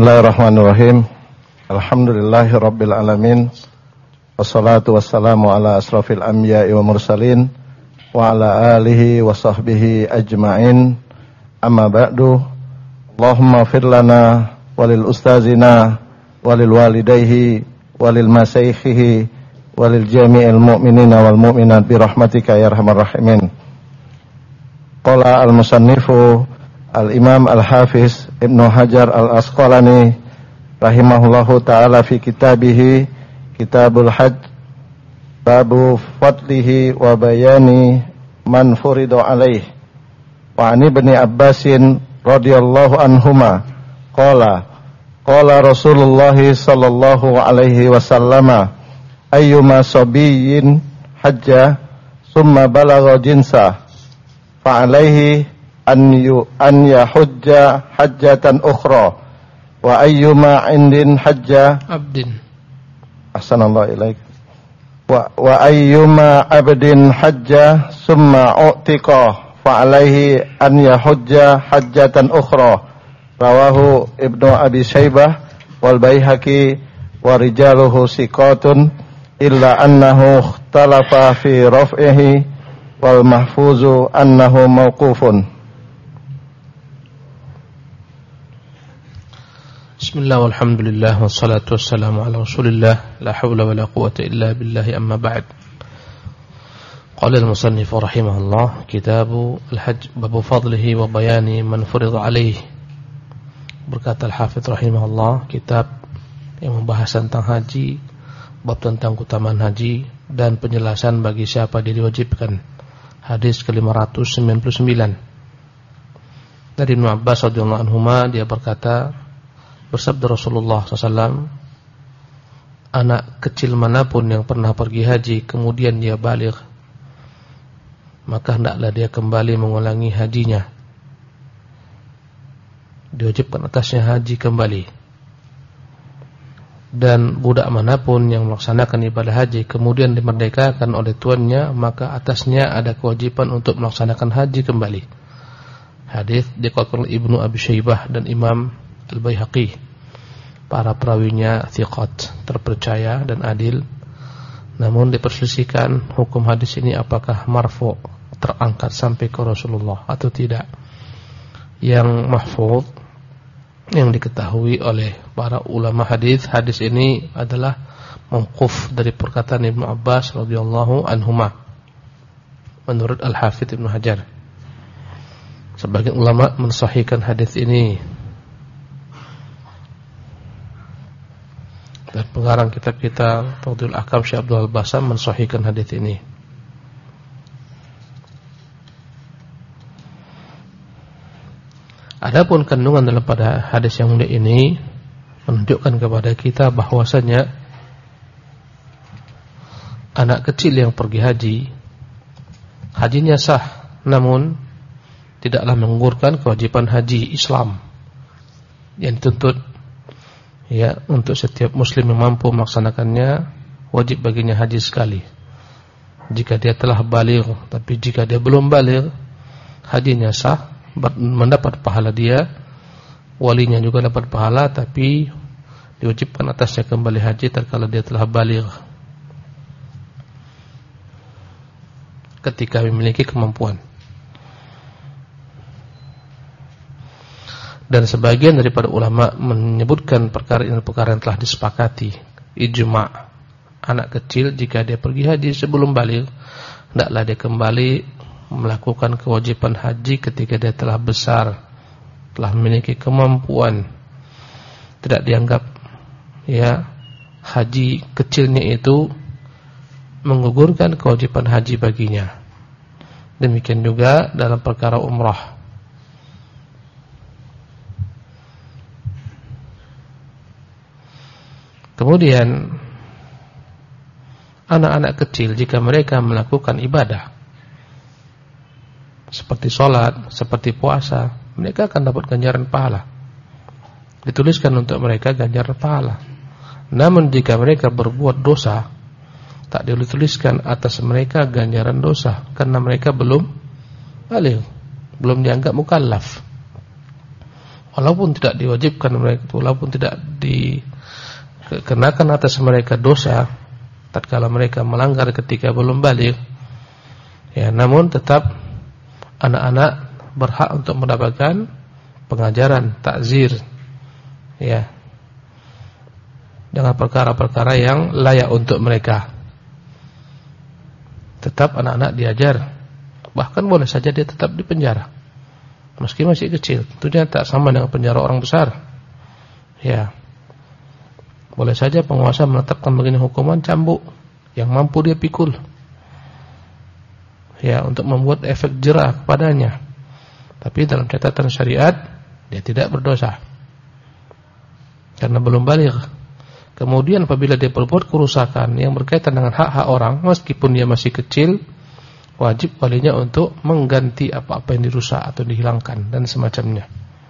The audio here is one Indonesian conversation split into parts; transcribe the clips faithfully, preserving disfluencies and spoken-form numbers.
Bismillahirrahmanirrahim. Alhamdulillahirabbil alamin. Wassalatu wassalamu ala asrafil anbiya'i wa mursalin wa ala alihi wa sahbihi ajma'in. Amma ba'du. Allahumma fir lana walil ustazina walil walidayhi walil masyayikhihi walil jami'il mu'minina wal mu'minat bi rahmatika ya arhamar rahimin. Qala al-musannifu Al-Imam Al-Hafiz Ibnu Hajar Al-Asqalani rahimahullahu ta'ala fi kitabihi Kitabul Hajj babu fadlihi wa bayani man furidu alaih wa an ibni Abbasin radhiyallahu anhuma qala qala Rasulullah sallallahu alaihi wasallama ayyuma sabiyyin hajja summa balagha jinsa fa alaihi an yu an yahujja hajjatan ukhra wa ayyuma indin hajja abdin ahsanallahu ilaik wa wa ayyuma abdin hajja summa u'tiqa fa alaihi an yahujja hajjatan ukhra rawahu Ibnu Abi Syaibah wal Baihaqi wa rijaluhu siqatun illa annahu ikhtalafa fi raf'ihi wal mahfuzu annahu mauqufun. Bismillah walhamdulillah wassalatu wassalamu ala rasulillah la hawla wa la quwata illa billahi amma ba'd. Qala al-musannif rahimahullah kitabu al-hajj babu fadlihi wa bayani man furida alaih. Berkata al-hafidh rahimahullah kitab yang membahas tentang haji, bab tentang keutamaan haji dan penjelasan bagi siapa dia diwajibkan. Hadis ke lima ratus sembilan puluh sembilan. Dari Ibnu Abbas radhiyallahu anhuma dia berkata, bersabda Rasulullah shallallahu alaihi wasallam, anak kecil manapun yang pernah pergi haji kemudian dia baligh, maka hendaklah dia kembali mengulangi hajinya. Diwajibkan atasnya haji kembali. Dan budak manapun yang melaksanakan ibadah haji kemudian dimerdekakan oleh tuannya, maka atasnya ada kewajiban untuk melaksanakan haji kembali. Hadis dikeluarkan oleh Ibnu Abi Syaibah dan Imam Al-Baihaqi. Para perawinya thiqat, terpercaya dan adil. Namun diperselisihkan hukum hadis ini apakah marfu', terangkat sampai ke Rasulullah atau tidak. Yang mahfuz, yang diketahui oleh para ulama hadis, hadis ini adalah mauquf dari perkataan Ibnu Abbas radhiyallahu anhuma. Menurut Al-Hafidz Ibnu Hajar, sebagian ulama mensahihkan hadis ini. Dan pengarang kitab kita Tawdihul Ahkam Syekh Abdul Al-Basam mensahihkan hadis ini. Adapun kandungan dalam pada hadis yang mulia ini menunjukkan kepada kita bahwasanya anak kecil yang pergi haji, hajinya sah, namun tidaklah menggugurkan kewajiban haji Islam yang dituntut. Ya, untuk setiap muslim yang mampu melaksanakannya, wajib baginya haji sekali jika dia telah baligh. Tapi jika dia belum baligh, hajinya sah, mendapat pahala dia, walinya juga dapat pahala, tapi diwajibkan atasnya kembali haji tatkala dia telah baligh, ketika memiliki kemampuan. Dan sebagian daripada ulama menyebutkan perkara ini perkara yang telah disepakati, ijma'. Anak kecil jika dia pergi haji sebelum baligh, hendaklah dia kembali melakukan kewajiban haji ketika dia telah besar, telah memiliki kemampuan. Tidak dianggap ya haji kecilnya itu menggugurkan kewajiban haji baginya. Demikian juga dalam perkara umrah. Kemudian anak-anak kecil jika mereka melakukan ibadah seperti sholat, seperti puasa, mereka akan dapat ganjaran pahala. Dituliskan untuk mereka ganjaran pahala. Namun jika mereka berbuat dosa, tak dituliskan atas mereka ganjaran dosa, karena mereka belum baligh, belum dianggap mukallaf. walaupun tidak diwajibkan mereka, walaupun tidak dikenakan atas mereka dosa tatkala mereka melanggar ketika belum baligh, ya, namun tetap anak-anak berhak untuk mendapatkan pengajaran, takzir, ya, dengan perkara-perkara yang layak untuk mereka. Tetap anak-anak diajar, bahkan boleh saja dia tetap di penjara meski masih kecil. Tentunya tak sama dengan penjara orang besar, ya. Boleh saja penguasa menetapkan begini hukuman cambuk yang mampu dia pikul, ya, untuk membuat efek jera kepadanya. Tapi dalam catatan syariat dia tidak berdosa karena belum baligh. Kemudian apabila dia berbuat kerusakan yang berkaitan dengan hak-hak orang, meskipun dia masih kecil, wajib walinya untuk mengganti apa-apa yang dirusak atau dihilangkan dan semacamnya.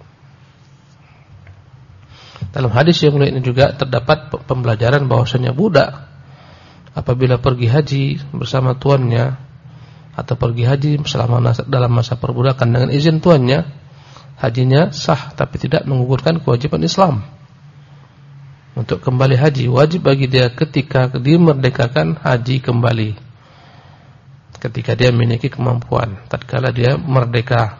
Dalam hadis yang mulia ini juga terdapat pembelajaran bahwasanya budak apabila pergi haji bersama tuannya atau pergi haji selama dalam masa perbudakan dengan izin tuannya, hajinya sah tapi tidak menggugurkan kewajiban Islam. Untuk kembali haji wajib bagi dia ketika dimerdekakan haji kembali, ketika dia memiliki kemampuan, tatkala dia merdeka.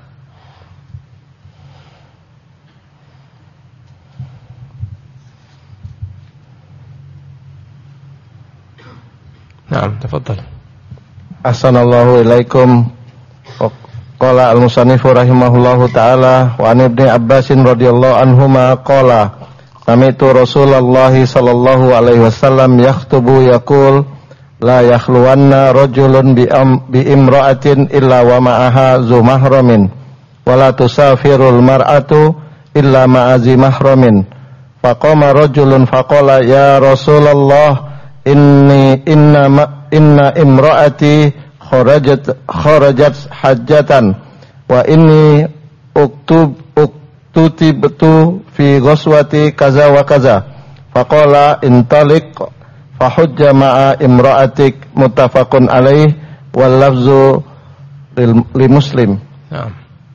Naam, tafadhal. Ahsanallahu ilaikum. Qala al-musannifu rahimahullahu ta'ala wa an ibni Abbasin radhiyallahu anhuma qala sami'tu Rasulullah sallallahu alaihi wasallam yakhtubu yaqul la yakhluwanna rajulun bi, bi imra'atin illa wa ma'aha zu mahramin wa la tusafirul mar'atu illa ma'a zi mahramin. Faqama rajulun faqala ya Rasulullah inni inna ma, inna imra'ati kharajat kharajat hajjatan wa inni uktub uktutibtu fi ghazwati kaza wa kaza. Faqala intaliq fahujja ma'a imra'atik, muttafaqun alaih wal lafzu li Muslim. Nah,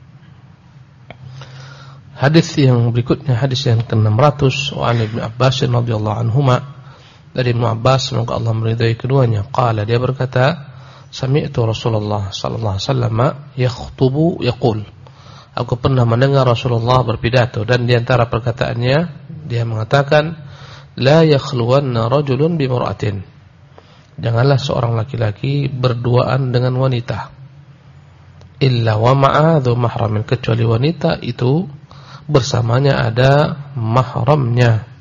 hadis yang berikutnya hadis yang ke enam ratus wa an Ibnu Abbas radhiyallahu anhuma, dari Ibnu Abbas semoga Allah meridai keduanya, qala dia berkata sami'tu Rasulullah sallallahu alaihi wasallam yakhutubu yaqul, aku pernah mendengar Rasulullah berpidato, dan di antara perkataannya dia mengatakan la yakhluwanna rajulun bimra'atin, janganlah seorang laki-laki berduaan dengan wanita, illa wa ma'a dzu mahramin, kecuali wanita itu bersamanya ada mahramnya.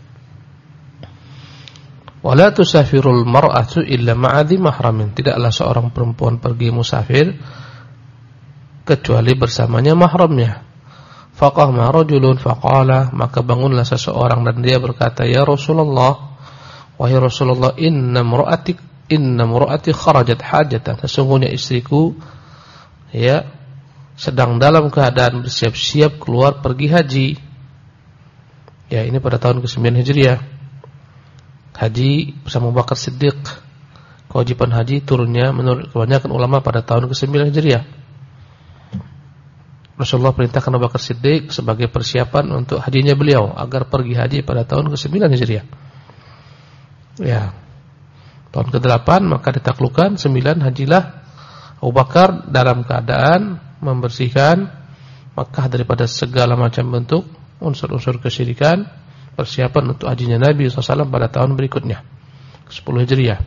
Wala tusafirul mar'atu illa ma'a dzi mahramin, tidaklah seorang perempuan pergi musafir kecuali bersamanya mahramnya. Faqama rajulun faqala, maka bangunlah seseorang dan dia berkata, ya Rasulullah, wahai Rasulullah, inna mura'atik inna mura'ati kharajat hajatan, sesungguhnya istriku ya sedang dalam keadaan bersiap-siap keluar pergi haji. Ya, ini pada tahun kesembilan Hijriah. Haji bersama Abu Bakar Siddiq. Kewajiban haji turunnya menurut kebanyakan ulama pada tahun kesembilan Hijriah. Rasulullah perintahkan Abu Bakar Siddiq sebagai persiapan untuk hajinya beliau agar pergi haji pada tahun kesembilan Hijriah. Ya. Tahun kedelapan maka ditaklukkan sembilan hajilah Abu Bakar dalam keadaan membersihkan Makkah daripada segala macam bentuk unsur-unsur kesyirikan, persiapan untuk hajinya Nabi shallallahu alaihi wasallam pada tahun berikutnya sepuluh Hijriah.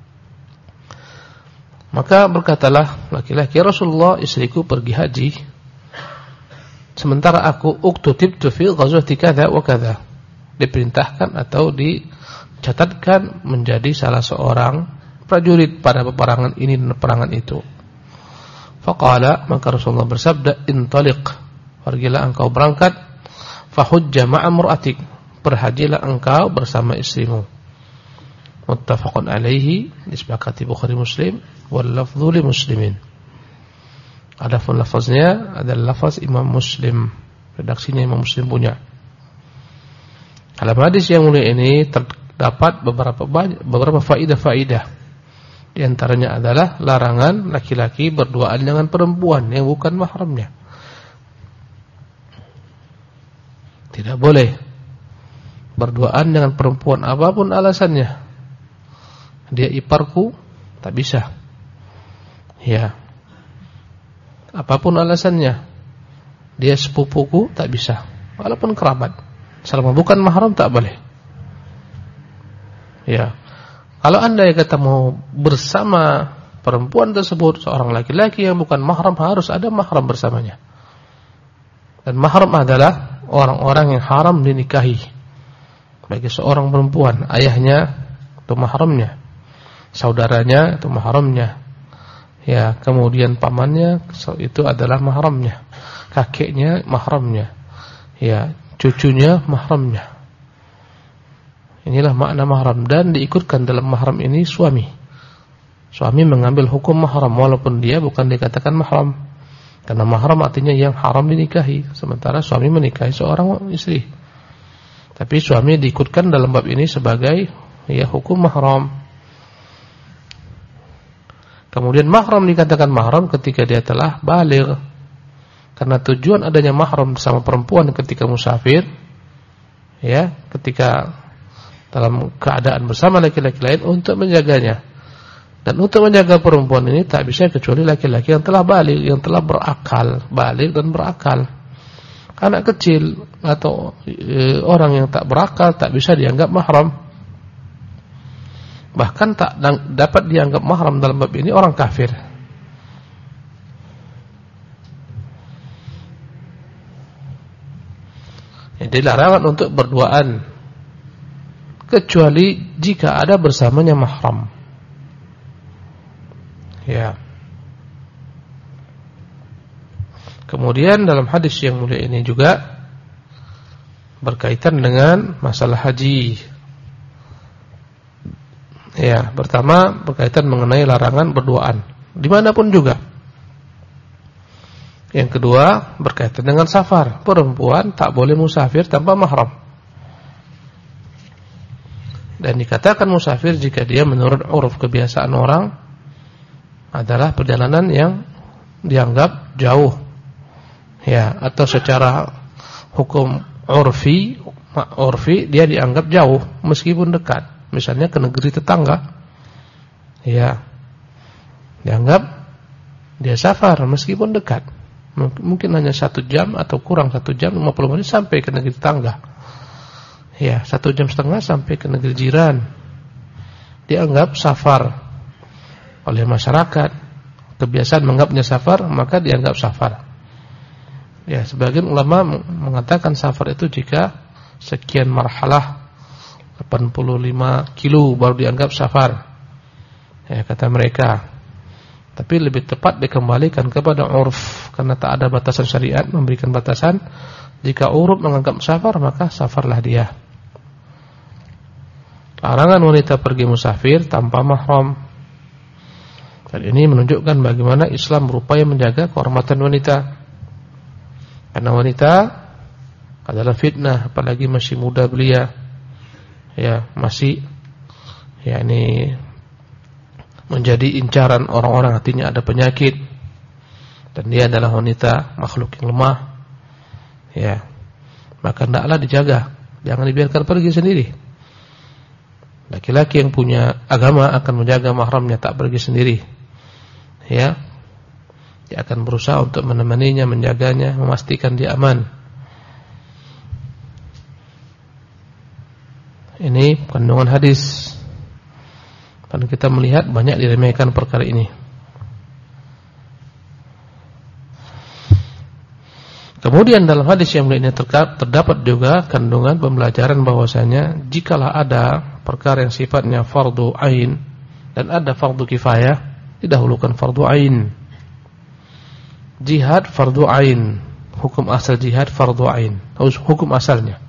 Maka berkatalah laki-laki, Rasulullah, istriku pergi haji, sementara aku uktutibtu fi ghazwati kadza wa kadza, diperintahkan atau dicatatkan menjadi salah seorang prajurit pada peperangan ini dan peperangan itu. Faqala, maka Rasulullah bersabda, intaliq, pergilah engkau berangkat, fahujja ma'a mur'atik, berhajilah engkau bersama istrimu. Muttafaqun alaihi, disepakati Bukhari Muslim, wal lafdhu li Muslimin. Adapun lafaznya adalah lafaz Imam Muslim, redaksinya Imam Muslim punya. Dalam hadis yang mulia ini terdapat beberapa beberapa faidah-faidah. Di antaranya adalah larangan laki-laki berduaan dengan perempuan yang bukan mahramnya. Tidak boleh berduaan dengan perempuan apapun alasannya. Dia iparku, tak bisa. Ya. Apapun alasannya. Dia sepupuku, tak bisa. Walaupun kerabat. Selama bukan mahram tak boleh. Ya. Kalau Anda yang kata mau bersama perempuan tersebut, seorang laki-laki yang bukan mahram, harus ada mahram bersamanya. Dan mahram adalah orang-orang yang haram dinikahi. Bagi seorang perempuan, ayahnya itu mahramnya, saudaranya itu mahramnya, ya, kemudian pamannya itu adalah mahramnya, kakeknya mahramnya, ya, cucunya mahramnya. Inilah makna mahram, dan diikutkan dalam mahram ini suami. Suami mengambil hukum mahram walaupun dia bukan dikatakan mahram. Karena mahram artinya yang haram dinikahi, sementara suami menikahi seorang istri. Tapi suami diikutkan dalam bab ini sebagai ya hukum mahram. Kemudian mahram dikatakan mahram ketika dia telah baligh. Karena tujuan adanya mahram bersama perempuan ketika musafir, ya, ketika dalam keadaan bersama laki-laki lain untuk menjaganya. Dan untuk menjaga perempuan ini tak bisa kecuali laki-laki yang telah baligh, yang telah berakal, baligh dan berakal. Anak kecil atau e, orang yang tak berakal tak bisa dianggap mahram. Bahkan tak dapat dianggap mahram dalam bab ini orang kafir. Jadi larangan untuk berduaan kecuali jika ada bersamanya mahram. Ya. Kemudian dalam hadis yang mulia ini juga berkaitan dengan masalah haji. Ya, pertama berkaitan mengenai larangan berduaan dimanapun juga. Yang kedua berkaitan dengan safar. Perempuan tak boleh musafir tanpa mahram. Dan dikatakan musafir jika dia menurut uruf kebiasaan orang adalah perjalanan yang dianggap jauh, ya, atau secara hukum urfi, urfi dia dianggap jauh meskipun dekat. Misalnya ke negeri tetangga, ya, dianggap dia safar meskipun dekat. Mungkin hanya satu jam atau kurang satu jam lima puluh menit sampai ke negeri tetangga, ya, satu jam setengah sampai ke negeri jiran. Dianggap safar oleh masyarakat, kebiasaan menganggapnya safar, maka dianggap safar. Ya, sebagian ulama mengatakan safar itu jika sekian marhalah delapan puluh lima kilo baru dianggap safar. Ya, kata mereka. Tapi lebih tepat dikembalikan kepada urf, karena tak ada batasan syariat memberikan batasan. Jika uruf menganggap safar, maka safarlah dia. Larangan wanita pergi musafir tanpa mahram. Dan ini menunjukkan bagaimana Islam berupaya menjaga kehormatan wanita. Karena wanita adalah fitnah, apalagi masih muda belia. Ya, masih ya ini menjadi incaran orang-orang, artinya ada penyakit. Dan dia adalah wanita makhluk yang lemah. Ya. Maka hendaklah dijaga, jangan dibiarkan pergi sendiri. Laki-laki yang punya agama akan menjaga mahramnya, tak pergi sendiri. Ya, dia akan berusaha untuk menemaninya, menjaganya, memastikan dia aman. Ini kandungan hadis. Dan kita melihat banyak diremehkan perkara ini. Kemudian dalam hadis yang mulia ini terdapat juga kandungan pembelajaran bahwasanya jikalau ada perkara yang sifatnya fardu ain dan ada fardu kifayah, didahulukan fardu ain. Jihad fardu ain, hukum asal jihad fardu ain, hukum asalnya.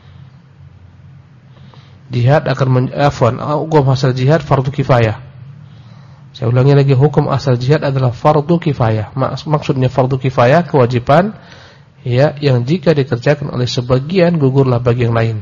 Jihad akan afwan, hukum asal jihad fardu kifayah. Saya ulangi lagi, hukum asal jihad adalah fardu kifayah. Maksudnya fardu kifayah, kewajiban ya yang jika dikerjakan oleh sebagian gugurlah bagi yang lain.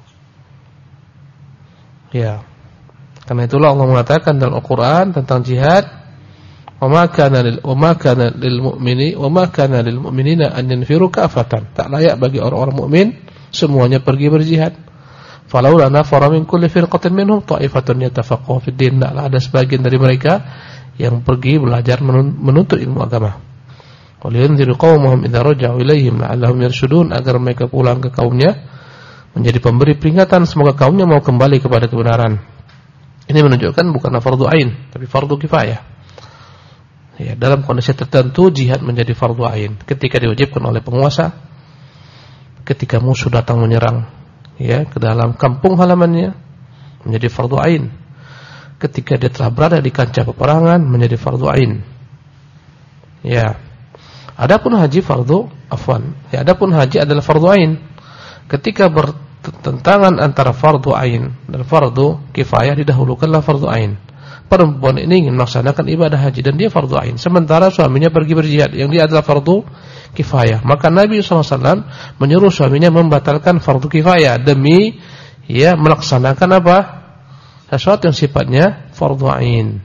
Ya. Karena itulah Allah mengatakan dalam Al-Qur'an tentang jihad, "Wa ma kana lil wa ma kana lil mu'mini wa ma kana lil mu'minina an yanfiru kafatan." Tak layak bagi orang-orang mukmin semuanya pergi berjihad. Falaula nafara min kulli firqatin minhum ta'ifatun yatafaqahu fid din. Ada sebagian dari mereka yang pergi belajar menuntut ilmu agama. Waliyunziru qaumahum idza raja'u ilaihim la'allahum yarshudun, agar mereka pulang ke kaumnya menjadi pemberi peringatan semoga kaumnya mau kembali kepada kebenaran. Ini menunjukkan bukanlah fardu ain tapi fardu kifayah. Ya, dalam kondisi tertentu jihad menjadi fardu ain ketika diwajibkan oleh penguasa, ketika musuh datang menyerang ya ke dalam kampung halamannya menjadi fardu ain, ketika dia telah berada di kancah peperangan menjadi fardu ain. Ya. Adapun haji fardu afwan. Ya, adapun haji adalah fardu ain ketika bertentangan antara fardu ain dan fardu kifayah, didahulukanlah fardu ain. Perempuan ini ingin melaksanakan ibadah haji dan dia fardu ain, sementara suaminya pergi berjihad yang dia adalah fardu kifayah. Maka Nabi shallallahu alaihi wasallam menyuruh suaminya membatalkan fardu kifayah demi ya melaksanakan apa? Sesuatu yang sifatnya fardu ain.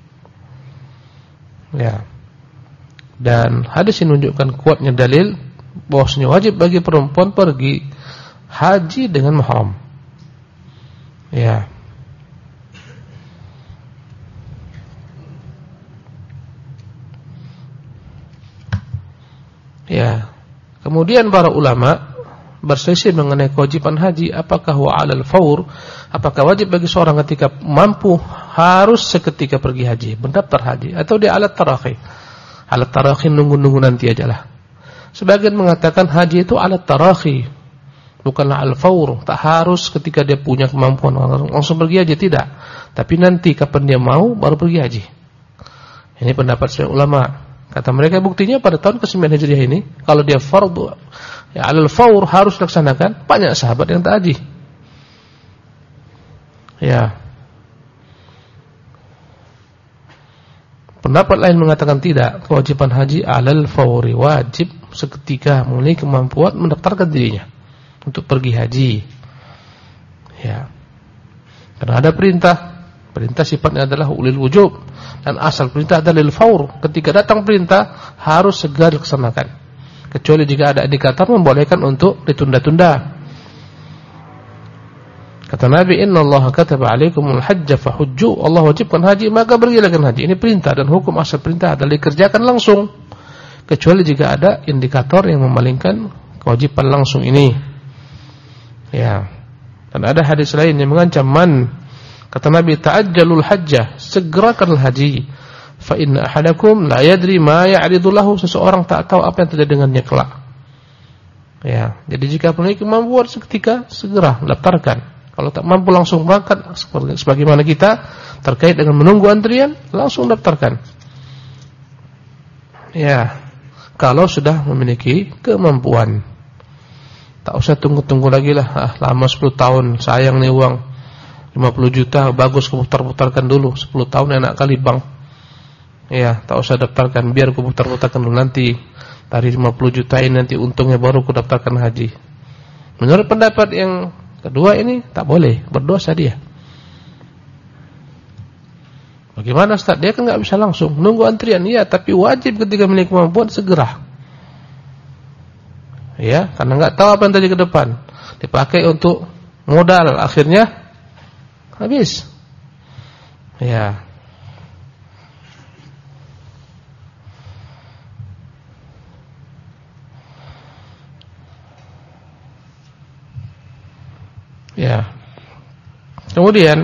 Ya. Dan hadis ini menunjukkan kuatnya dalil bahwasanya wajib bagi perempuan pergi haji dengan mahram. Ya. Ya. Kemudian para ulama berselisih mengenai kewajiban haji, apakah wa 'alal faur, apakah wajib bagi seorang ketika mampu harus seketika pergi haji, mendaftar haji, atau dia alat tarakhi. Alat tarakhi nunggu-nunggu nanti ajalah. Sebagian mengatakan haji itu alat tarakhi, bukanlah al-faur, tak harus ketika dia punya kemampuan langsung pergi haji, tidak. Tapi nanti kapan dia mau baru pergi haji. Ini pendapat sebagian ulama. Kata mereka buktinya pada tahun kesembilan Hijriah ini, kalau dia fardu ya al-faur harus dilaksanakan, banyak sahabat yang tak haji. Ya. Pendapat lain mengatakan tidak, kewajiban haji alal fauri, wajib seketika memiliki kemampuan mendaftarkan dirinya untuk pergi haji. Ya. Karena ada perintah, perintah sifatnya adalah ulil wujub dan asal perintah adalah lil faur. Ketika datang perintah harus segera dilaksanakan. Kecuali jika ada indikator membolehkan untuk ditunda-tunda. Kata Nabi, innallaha kataba 'alaikumul hajja fahujju. Allah wajibkan haji, maka pergilah haji. Ini perintah dan hukum asal perintah adalah dikerjakan langsung. Kecuali jika ada indikator yang memalingkan kewajiban langsung ini. Ya. Dan ada hadis lain yang mengancam man, kata Nabi, ta'ajjalul hajjah, segerakanlah haji. Fa inna ahadakum la yadri ma ya'ridu lahu, seseorang tak tahu apa yang terjadi dengannya kelak. Ya, jadi jika memiliki kemampuan seketika segera daftarkan. Kalau tak mampu langsung berangkat, sebagaimana kita terkait dengan menunggu antrian, langsung daftarkan. Ya, kalau sudah memiliki kemampuan, tak usah tunggu-tunggu lagi lah. Ah, lama sepuluh tahun, sayang nih uang lima puluh juta, bagus kuputar-putarkan dulu. sepuluh tahun enak kali bang. Ya, tak usah daftarkan, biar kuputar-putarkan dulu, nanti dari lima puluh juta ini nanti untungnya baru ku daftarkan haji. Menurut pendapat yang kedua ini tak boleh, berdosa dia. Bagaimana Ustaz? Dia kan enggak bisa langsung nunggu antrian, ya, tapi wajib ketika memiliki kemampuan segera. Ya, karena enggak tahu apa yang terjadi ke depan. Dipakai untuk modal, akhirnya habis. Ya. Ya. Kemudian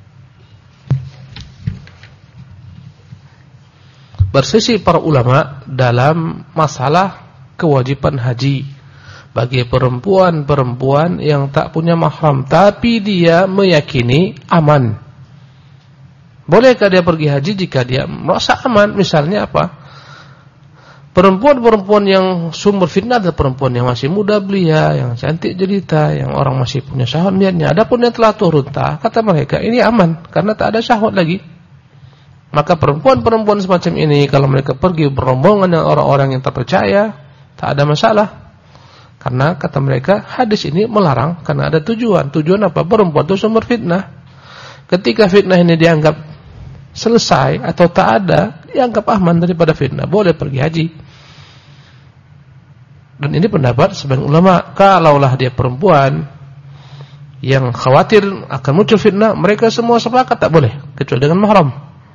bersisi para ulama dalam masalah kewajiban haji bagi perempuan-perempuan yang tak punya mahram tapi dia meyakini aman. Bolehkah dia pergi haji jika dia merasa aman? Misalnya apa? Perempuan-perempuan yang sumber fitnah adalah perempuan yang masih muda belia, yang cantik jelita, yang orang masih punya syahwat niatnya. Adapun yang telah tua renta, kata mereka ini aman karena tak ada syahwat lagi. Maka perempuan-perempuan semacam ini kalau mereka pergi berombongan dengan orang-orang yang terpercaya, tak ada masalah. Karena kata mereka hadis ini melarang karena ada tujuan. Tujuan apa? Perempuan itu sumber fitnah. Ketika fitnah ini dianggap selesai atau tak ada, dianggap aman daripada fitnah, boleh pergi haji. Dan ini pendapat sebagian ulama, kalaulah dia perempuan yang khawatir akan muncul fitnah, mereka semua sepakat tak boleh kecuali dengan mahram.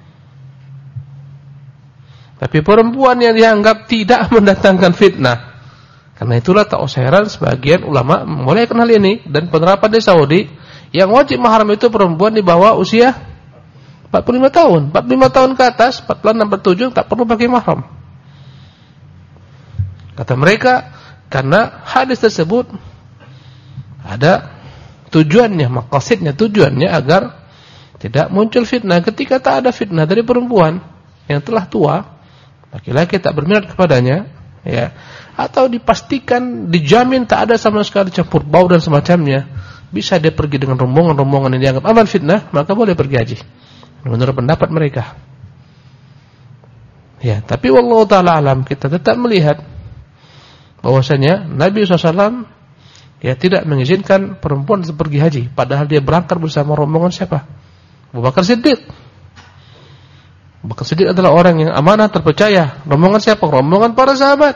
Tapi perempuan yang dianggap tidak mendatangkan fitnah, karena itulah tak usah heran sebagian ulama membolehkan hal ini. Dan penerapan di Saudi, yang wajib mahram itu perempuan di bawah usia empat puluh lima tahun. empat puluh lima tahun ke atas, empat puluh enam, empat puluh tujuh tak perlu pakai mahram. Kata mereka, karena hadis tersebut ada tujuannya, maqasidnya, tujuannya agar tidak muncul fitnah. Ketika tak ada fitnah dari perempuan yang telah tua, laki-laki tak berminat kepadanya, ya, atau dipastikan, dijamin tak ada sama sekali campur bau dan semacamnya, bisa dia pergi dengan rombongan-rombongan yang dianggap aman fitnah, maka boleh pergi haji. Menurut pendapat mereka. Ya, tapi wallahu ta'ala alam, kita tetap melihat bahwasanya Nabi shallallahu alaihi wasallam ya tidak mengizinkan perempuan pergi haji, padahal dia berangkat bersama rombongan siapa? Abu Bakar Siddiq. Abu Bakar Siddiq adalah orang yang amanah, terpercaya. Rombongan siapa? Rombongan para sahabat.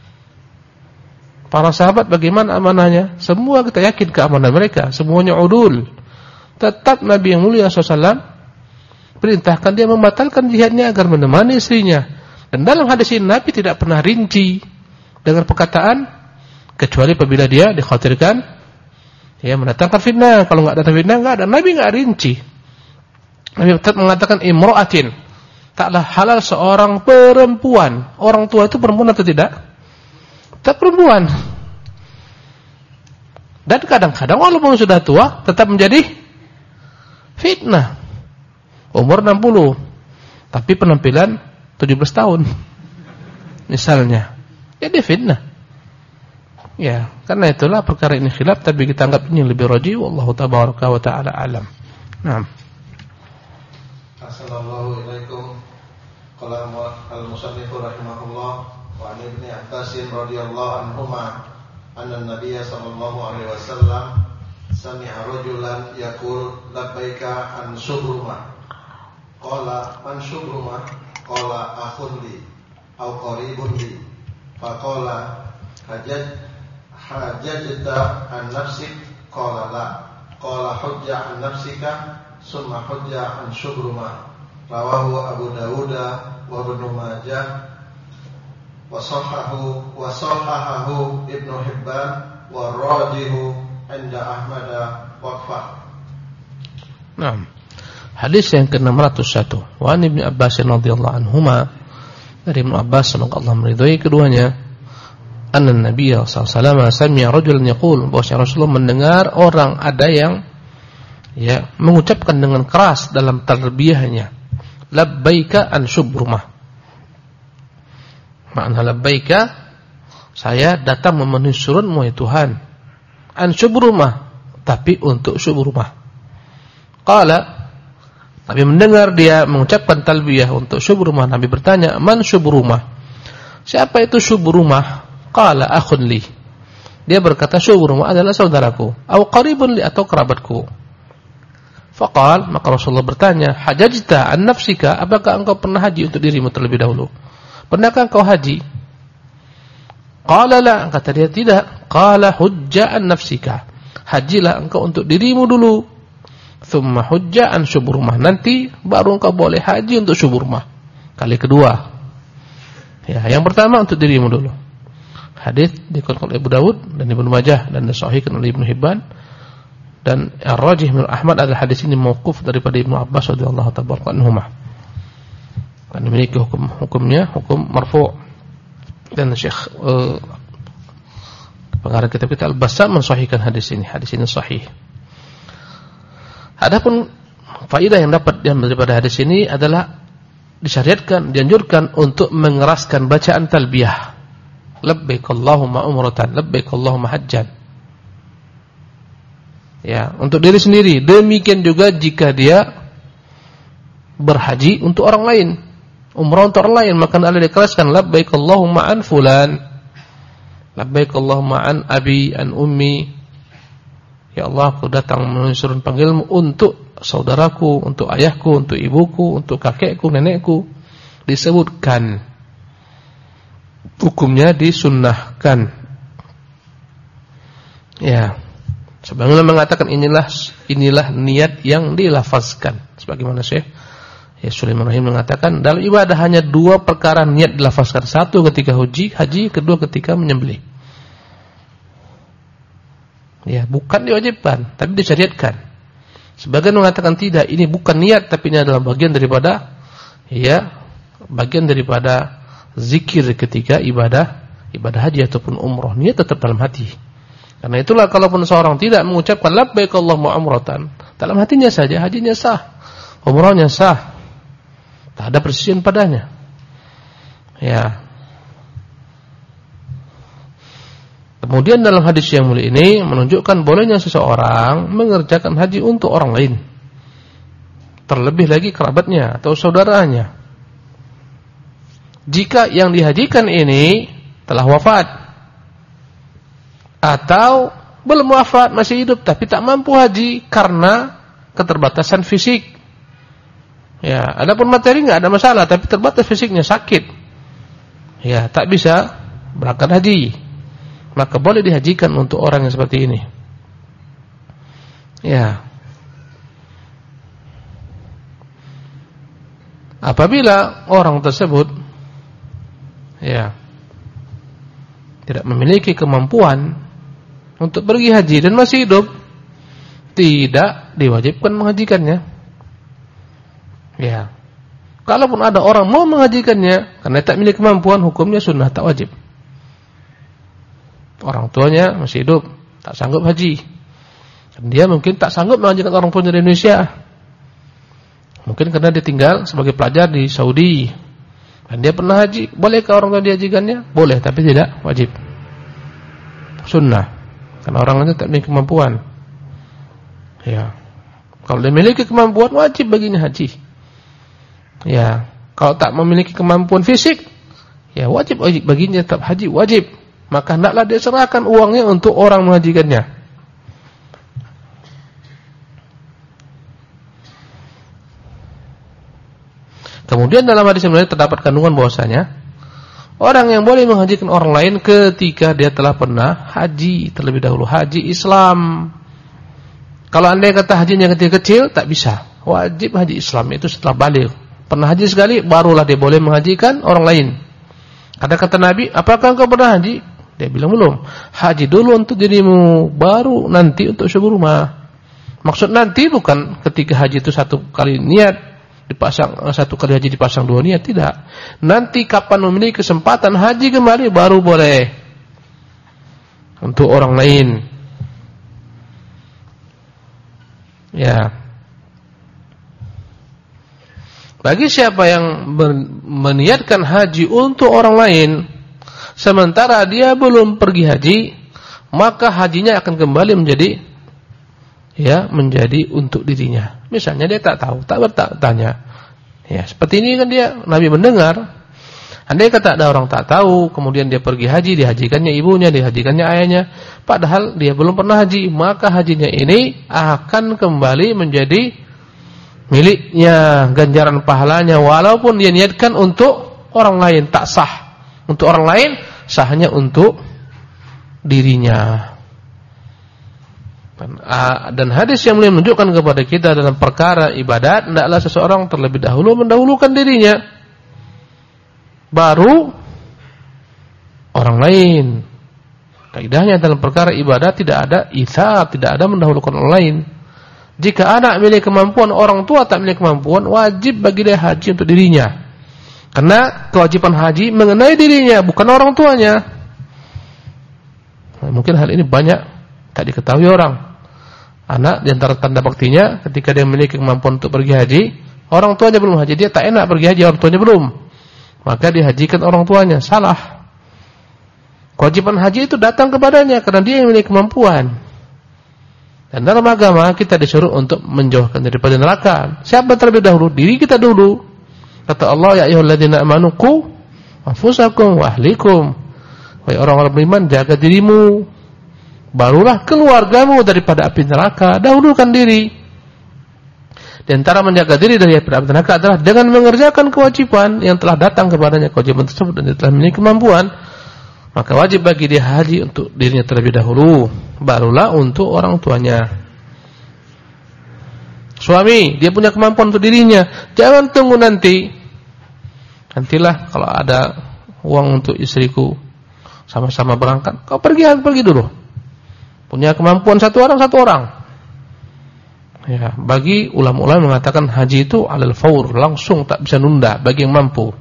Para sahabat bagaimana amanahnya? Semua kita yakin keamanan mereka, semuanya udul. Tetap Nabi yang mulia shallallahu alaihi wasallam perintahkan dia membatalkan jihadnya agar menemani istrinya. Dan dalam hadis ini Nabi tidak pernah rinci dengan perkataan, kecuali apabila dia dikhawatirkan ya mendatangkan fitnah. Kalau enggak datang fitnah, enggak ada. Nabi enggak rinci. Nabi tetap mengatakan imra'atin, taklah halal seorang perempuan. Orang tua itu perempuan atau tidak? Tetap perempuan. Dan kadang-kadang walaupun sudah tua tetap menjadi fitnah. Umur enam puluh, tapi penampilan tujuh belas tahun misalnya, jadi fitnah. Ya, karena itulah perkara ini khilaf, tapi kita anggap ini lebih rajih. Wallahu tabaraka wa ta'ala alam. Naam. Assalamualaikum. Qala al-musannif rahimahullah wa an ibni Abbas radhiyallahu anhuma anna an-nabiy sallallahu alaihi wasallam sami'a rajulan yaqul labbaika an subrumah. Qala man subrumah? Qala akhun li aw qaribun li. Faqala hajjat hajjata an nafsik? Qala la. Qala hujja an nafsika summa hujja an subrumah. Rawahu Abu Dawud wa Ibnu Majah wa sahahahu wa sahahahu Ibnu Hibban wa rajihu 'inda Ahmad waqfa. Naam. Hadis yang ke enam ratus satu. Wa an Ibnu Abbas radhiyallahu anhuma, dari Ibnu Abbas semoga Allah meridhai keduanya, anna Nabi sallallahu alaihi wasallam sami'a rajulan yaqul, bahwa Rasulullah mendengar orang ada yang ya mengucapkan dengan keras dalam talbiyahnya, labbaika an syubrumah. Makna labbaika, saya datang memenuhi syurunmu ya Tuhan, an syubrumah, tapi untuk syubrumah. Qala, Nabi mendengar dia mengucapkan talbiyah untuk syubrumah. Nabi bertanya, man syubrumah? Siapa itu syubrumah? Qala akhun li. Dia berkata syubrumah adalah saudaraku, au qaribun li, atau kerabatku. Faqal, maka Rasulullah bertanya, hajajta an nafsika? Apakah engkau pernah haji untuk dirimu terlebih dahulu? Pernahkah engkau haji? Qala la, kata dia tidak. Qala hujja an nafsika. Hajilah engkau untuk dirimu dulu. Thumma hujja an syubrumah, nanti baru engkau boleh haji untuk syubrumah. Kali kedua. Ya, yang pertama untuk dirimu dulu. Hadis dikeluarkan oleh Abu Dawud dan Ibnu Majah dan disahihkan oleh Ibnu Hibban. Dan ar-rajih min Ahmad adalah hadis ini mauquf daripada Ibnu Abbas radhiyallahu tabaraka anhuma. Dan memiliki hukum hukumnya hukum marfu'. Dan Syekh uh, pengarang kitab kita Al-Bassam mensahihkan hadis ini. Hadis ini sahih. Adapun faedah yang dapat daripada hadis ini adalah disyariatkan, dianjurkan untuk mengeraskan bacaan talbiyah. Labbaik Allahumma umratan, labbaik Allahumma hajjan. Ya, untuk diri sendiri. Demikian juga jika dia berhaji untuk orang lain, umrah untuk orang lain, maka adalah dikeraskan labbaik Allahumma an fulan, labbaik Allahumma an abi an ummi. Ya Allah, aku datang menyuruh panggilmu untuk saudaraku, untuk ayahku, untuk ibuku, untuk kakekku, nenekku. Disebutkan, hukumnya disunnahkan Ya. Sebagaimana mengatakan inilah inilah niat yang dilafazkan. Sebagaimana Syekh ya Sulaiman Rahim mengatakan dalam ibadah hanya dua perkara niat dilafazkan. Satu ketika haji, haji, kedua ketika menyembelih. Ya, bukan diwajibkan, tapi disyariatkan. Sebagian mengatakan tidak, ini bukan niat tapi ini adalah bagian daripada ya, bagian daripada zikir ketika ibadah ibadah haji ataupun umrah. Niat tetap dalam hati. Karena itulah kalaupun seorang tidak mengucapkan labbaik Allahumma umratan, dalam hatinya saja hajinya sah, umrahnya sah. Tak ada persisian padanya. Ya. Kemudian dalam hadis yang mulia ini menunjukkan bolehnya seseorang mengerjakan haji untuk orang lain. Terlebih lagi kerabatnya atau saudaranya. Jika yang dihajikan ini telah wafat atau belum wafat, masih hidup tapi tak mampu haji karena keterbatasan fisik. Ya, adapun materi enggak ada masalah, tapi terbatas fisiknya, sakit. Ya, tak bisa berangkat haji. Maka boleh dihajikan untuk orang yang seperti ini. Ya. Apabila orang tersebut ya tidak memiliki kemampuan untuk pergi haji dan masih hidup, tidak diwajibkan menghajikannya. Ya. Kalaupun ada orang mau menghajikannya karena tak memiliki kemampuan, hukumnya sunnah, tak wajib. Orang tuanya masih hidup, tak sanggup haji. Dan dia mungkin tak sanggup menghajikan orang tuanya di Indonesia. Mungkin karena dia tinggal sebagai pelajar di Saudi. Dan dia pernah haji, bolehkah orang tua dihajikannya? Boleh, tapi tidak wajib. Sunnah. Karena orang itu tak memiliki kemampuan. Ya. Kalau dia memiliki kemampuan, wajib baginya haji. Ya. Kalau tak memiliki kemampuan fisik, ya wajib, wajib baginya tetap haji, wajib. Maka hendaklah dia serahkan uangnya untuk orang menghajikannya. Kemudian dalam hadis yang lain terdapat kandungan bahwasanya orang yang boleh menghajikan orang lain ketika dia telah pernah haji terlebih dahulu, haji Islam. Kalau andai kata hajinya ketika kecil, tak bisa. Wajib haji Islam itu setelah balik. Pernah haji sekali, barulah dia boleh menghajikan orang lain. Kata kata Nabi, apakah engkau pernah haji? Dia bilang belum. Haji dulu untuk dirimu, baru nanti untuk sebuah rumah. Maksud nanti bukan ketika haji itu satu kali niat dipasang, satu kali haji dipasang dua niat, tidak. Nanti kapan memiliki kesempatan haji kembali baru boleh untuk orang lain. Ya. Bagi siapa yang meniatkan haji untuk orang lain sementara dia belum pergi haji, maka hajinya akan kembali menjadi ya, menjadi untuk dirinya. Misalnya dia tak tahu, tak bertanya. Ya, seperti ini kan dia, Nabi mendengar. Andai kata ada orang tak tahu, kemudian dia pergi haji, dihajikannya ibunya, dihajikannya ayahnya, padahal dia belum pernah haji, maka hajinya ini akan kembali menjadi miliknya, ganjaran pahalanya, walaupun dia niatkan untuk orang lain, tak sah. Untuk orang lain, sahnya untuk dirinya. Dan hadis yang mulia menunjukkan kepada kita dalam perkara ibadat, hendaklah seseorang terlebih dahulu mendahulukan dirinya, baru orang lain. Kaidahnya dalam perkara ibadat tidak ada itsar, tidak ada mendahulukan orang lain. Jika anak memiliki kemampuan, orang tua tak memiliki kemampuan, wajib bagi dia haji untuk dirinya. Karena kewajiban haji mengenai dirinya, bukan orang tuanya. Nah, mungkin hal ini banyak tak diketahui orang. Anak di antara tanda baktinya ketika dia memiliki kemampuan untuk pergi haji, orang tuanya belum haji, dia tak enak pergi haji, orang tuanya belum. Maka dihajikan orang tuanya, salah. Kewajiban haji itu datang kepadanya karena dia yang memiliki kemampuan. Dan dalam agama kita disuruh untuk menjauhkan daripada neraka. Siapa terlebih dahulu? Diri kita dulu. Kata Allah, ya ayyuhalladzina amanu qu anfusakum wa ahlikum. Wahai orang-orang beriman, jaga dirimu, barulah keluargamu daripada api neraka. Dahulukan diri. Di antara menjaga diri dari api neraka adalah dengan mengerjakan kewajiban yang telah datang kepadanya, kewajiban tersebut, dan dia telah memiliki kemampuan. maka wajib bagi dia haji untuk dirinya terlebih dahulu, barulah untuk orang tuanya. Suami, dia punya kemampuan untuk dirinya, jangan tunggu nanti. Nantilah kalau ada uang untuk istriku, sama-sama berangkat, kau pergi pergi dulu. Punya kemampuan satu orang satu orang. Ya, bagi ulama-ulama mengatakan haji itu alal faur, langsung, tak bisa nunda bagi yang mampu.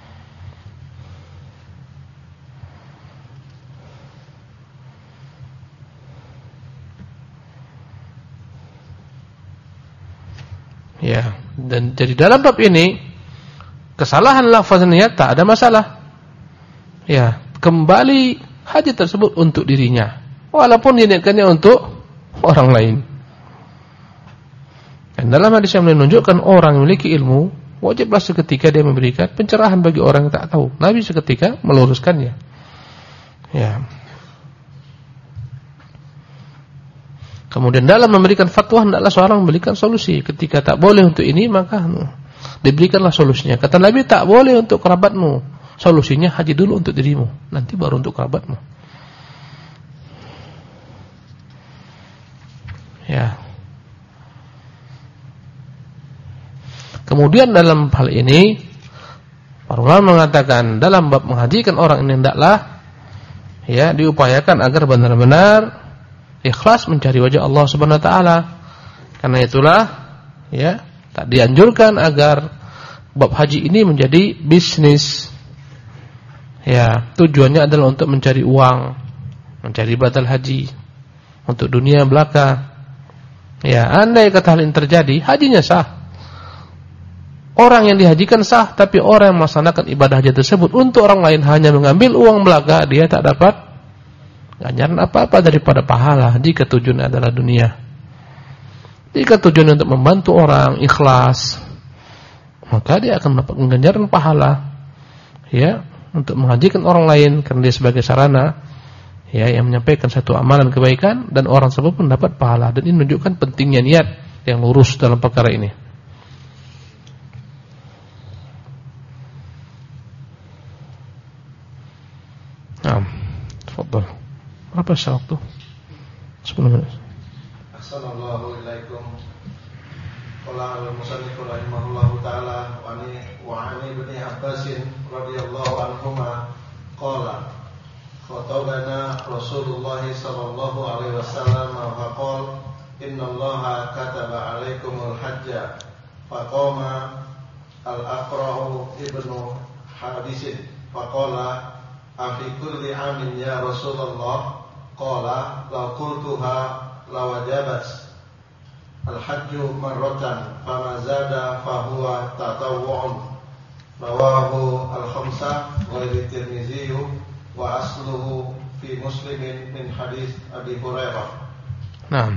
Ya, dan jadi dalam bab ini kesalahan lafaz niat tak ada masalah. Ya, kembali haji tersebut untuk dirinya, walaupun diniatkannya untuk orang lain. Dan dalam hadis yang menunjukkan orang yang memiliki ilmu wajiblah seketika dia memberikan pencerahan bagi orang yang tak tahu. Nabi seketika meluruskannya. Ya. Kemudian dalam memberikan fatwa hendaklah seorang memberikan solusi. Ketika tak boleh untuk ini, maka diberikanlah solusinya. Kata Nabi, tak boleh untuk kerabatmu, solusinya haji dulu untuk dirimu, nanti baru untuk kerabatmu. Ya. Kemudian dalam hal ini para ulama mengatakan dalam bab menghajikan orang ini hendaklah ya diupayakan agar benar-benar ikhlas mencari wajah Allah Subhanahu wa taala. Karena itulah ya tak dianjurkan agar bab haji ini menjadi bisnis. Ya, tujuannya adalah untuk mencari uang, mencari badal haji untuk dunia belaka. Ya, andai kata hal ini terjadi, hajinya sah. Orang yang dihajikan sah, tapi orang yang melaksanakan ibadah haji tersebut untuk orang lain hanya mengambil uang belaka, dia tak dapat ganjaran apa-apa daripada pahala jika tujuannya adalah dunia. Jika tujuannya untuk membantu orang ikhlas, maka dia akan mendapat ganjaran pahala ya untuk menghajikan orang lain karena dia sebagai sarana ya yang menyampaikan satu amalan kebaikan dan orang tersebut mendapat pahala. Dan ini menunjukkan pentingnya niat yang lurus dalam perkara ini. Nah, tafadhal. Berapa waktu? sepuluh menit. Assalamualaikum warahmatullahi Qala al-musannif rahimahullahu ta'ala wa ani wa ani ibn Abbas radhiyallahu anhuma qala khatabana Rasulullah sallallahu alaihi wasallam wa qala innallaha kataba 'alaikumul hajja faqama al-Aqra'u ibnu Habis faqala afi kulli amin ya Rasulullah qala law qultuha lawajabat al-hajju marratan fama zada fahuwa tatawwu'un rawahu al-khamsah wa at-Tirmidzi wa asluhu fi Muslimin min hadis Abi Hurairah. Naam.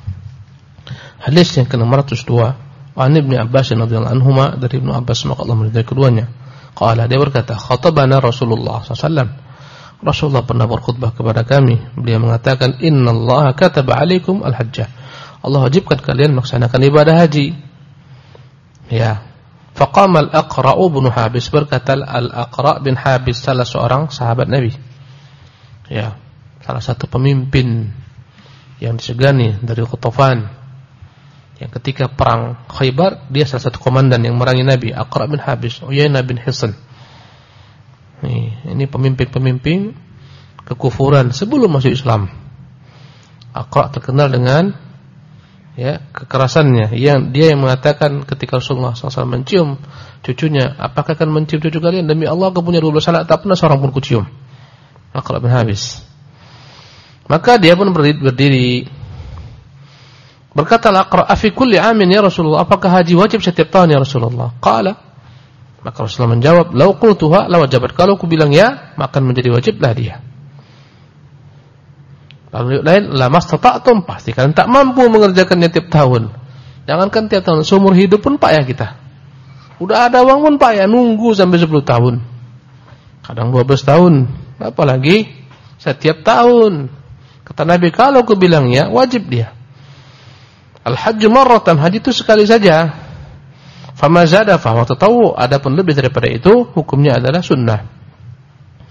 Hadis yang ke nomor seratus dua An Ibnu Abbas radhiyallahu anhuma, dari Ibnu Abbas maka Allah meridai keduanya. Qala, dia berkata, khatabana Rasulullah sallallahu alaihi wasallam. Rasulullah pernah berkhutbah kepada kami. Beliau mengatakan, innallaha kataba 'alaikum al-hajjah. Allah wajibkan kalian melaksanakan ibadah haji. Ya. Faqama al-Aqra' bin Habis, berkata al-Aqra' bin Habis, salah seorang sahabat Nabi. Ya, salah satu pemimpin yang disegani dari Qatafan. Yang ketika perang Khaybar, dia salah satu komandan yang merangi Nabi, Aqra' bin Habis, Uyainah bin Hisn. Ini, ini pemimpin-pemimpin kekufuran sebelum masuk Islam. Aqra' terkenal dengan ya kekerasannya. Yang dia yang mengatakan ketika Rasulullah sallallahu alaihi wasallam mencium cucunya, apakah akan mencium cucu kalian? Demi Allah, aku punya dua belas anak, tak pernah seorang pun kucium. Aqra' bin Habis. Maka dia pun berdiri, berdiri. Berkata Al-Aqra', afi kulli amin ya Rasulullah, apakah haji wajib setiap tahun ya Rasulullah? Qala, maka Rasulullah menjawab, lau qultuha la wajabat, kalau aku bilang ya, maka menjadi wajiblah dia. Lalu lain, la mastata'tum, pasti kalian tak mampu mengerjakannya tiap tahun. Jangankan tiap tahun, seumur hidup pun payah kita. Udah ada uang pun payah, nunggu sampai sepuluh tahun. Kadang dua belas tahun, apalagi setiap tahun. Kata Nabi, kalau aku bilang ya, wajib dia. Al-hajju marratan, haji itu sekali saja. Fama zada fa huwa tatawwu', adapun lebih daripada itu hukumnya adalah sunnah.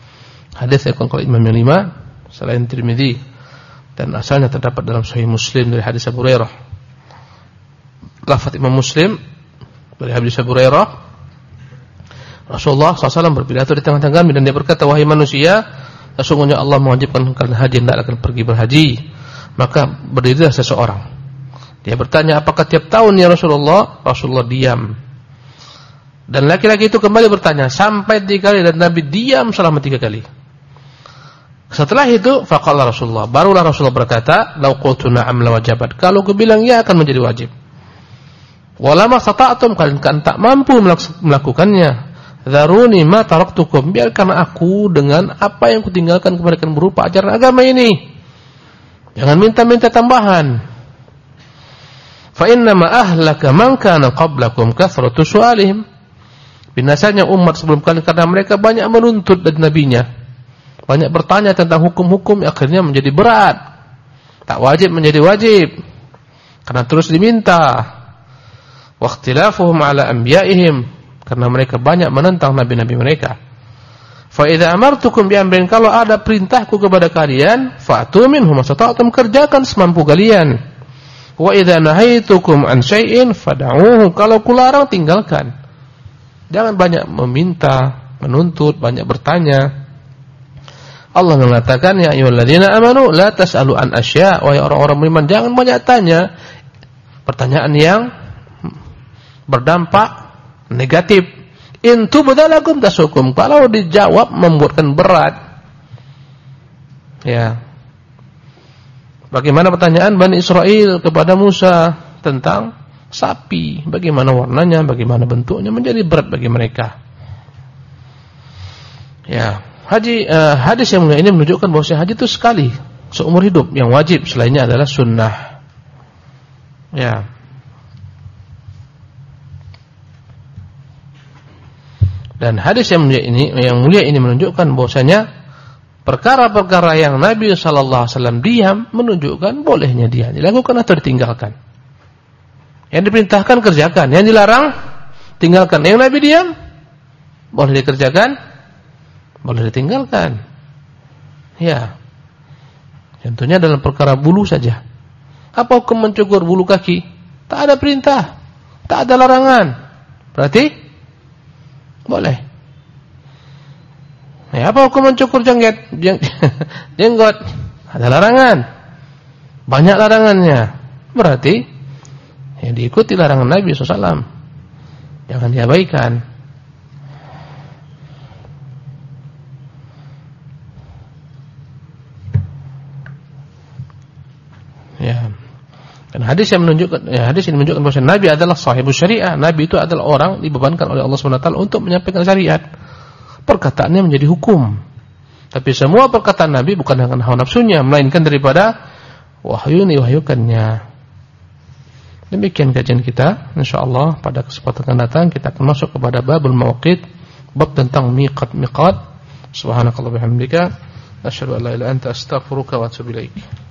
Hadis yang oleh Imam yang lima selain Tirmidzi dan asalnya terdapat dalam Sahih Muslim dari hadis Abu Hurairah. Lafaz Imam Muslim dari hadis Abu Hurairah, Rasulullah shallallahu alaihi wasallam berpidato di tengah-tengah kami dan dia berkata, wahai manusia, sesungguhnya Allah mewajibkan kalian haji, tidak akan pergi berhaji. Maka berdirilah seseorang. Dia bertanya, apakah tiap tahun ya Rasulullah? Rasulullah diam. Dan laki-laki itu kembali bertanya sampai tiga kali dan Nabi diam selama tiga kali. Setelah itu, faqala Rasulullah, barulah Rasulullah berkata, lau qultu na'am lawajabat. Kalau aku bilang ya akan menjadi wajib. Walama sata'tum, kalian kan tak mampu melakukannya. Dzaruni ma taraktukum, biarkan aku dengan apa yang kutinggalkan kepada kalian berupa ajaran agama ini. Jangan minta-minta tambahan. Fa inna ma ahlaka man kana qablakum kathratu su'alihim. Binasanya umat sebelum kalian karena mereka banyak menuntut dari nabinya. Banyak bertanya tentang hukum-hukum, akhirnya menjadi berat. Tak wajib menjadi wajib. Karena terus diminta. Wa ikhtilafuhum ala anbiya'ihim, karena mereka banyak menentang nabi-nabi mereka. Fa idza amartukum bi amrin, kalau ada perintahku kepada kalian, fa'tu minhu mastata'tum, kerjakan semampu kalian. Wa idza nahaitukum an syai'in fad'uhu, kalau kularang tinggalkan. Jangan banyak meminta, menuntut, banyak bertanya. Allah mengatakan, ya ayyuhalladzina amanu la tas'alu an asya', wahai orang-orang beriman, jangan banyak tanya pertanyaan yang berdampak negatif. In tubdalakum tasukum, kalau dijawab membuatkan berat. Ya. Bagaimana pertanyaan Bani Israel kepada Musa tentang sapi, bagaimana warnanya, bagaimana bentuknya, menjadi berat bagi mereka. Ya, haji uh, hadis yang mulia ini menunjukkan bahwa haji itu sekali seumur hidup, yang wajib selainnya adalah sunnah. Ya. Dan hadis yang mulia ini yang mulia ini menunjukkan bahwasanya perkara-perkara yang Nabi sallallahu alaihi wasallam diam menunjukkan bolehnya dia dilakukan atau ditinggalkan. Yang diperintahkan kerjakan, yang dilarang tinggalkan. Yang Nabi diam boleh dikerjakan, boleh ditinggalkan. Ya. Contohnya dalam perkara bulu saja. Apa hukum mencukur bulu kaki? Tak ada perintah, tak ada larangan. Berarti boleh. Ya, apa hukum mencukur jenggot? Jenggot. Ada larangan. Banyak larangannya. Berarti yang diikuti larangan Nabi shallallahu alaihi wasallam. Jangan diabaikan. Ya. Dan hadis yang menunjukkan, ya, hadis ini menunjukkan bahwa Nabi adalah sahibus syariah. Nabi itu adalah orang dibebankan oleh Allah subhanahu wa taala untuk menyampaikan syariat. Perkataannya menjadi hukum. Tapi semua perkataan Nabi bukan dengan hawa nafsunya, melainkan daripada wahyu yang diwahyukannya. Demikian kajian kita. Insyaallah pada kesempatan akan datang kita akan masuk kepada babul mawaqit, bab tentang miqat-miqat. Subhanakallahumma wa bihamdika, asyhadu an la ilaha illa anta, astaghfiruka wa atubu ilaik.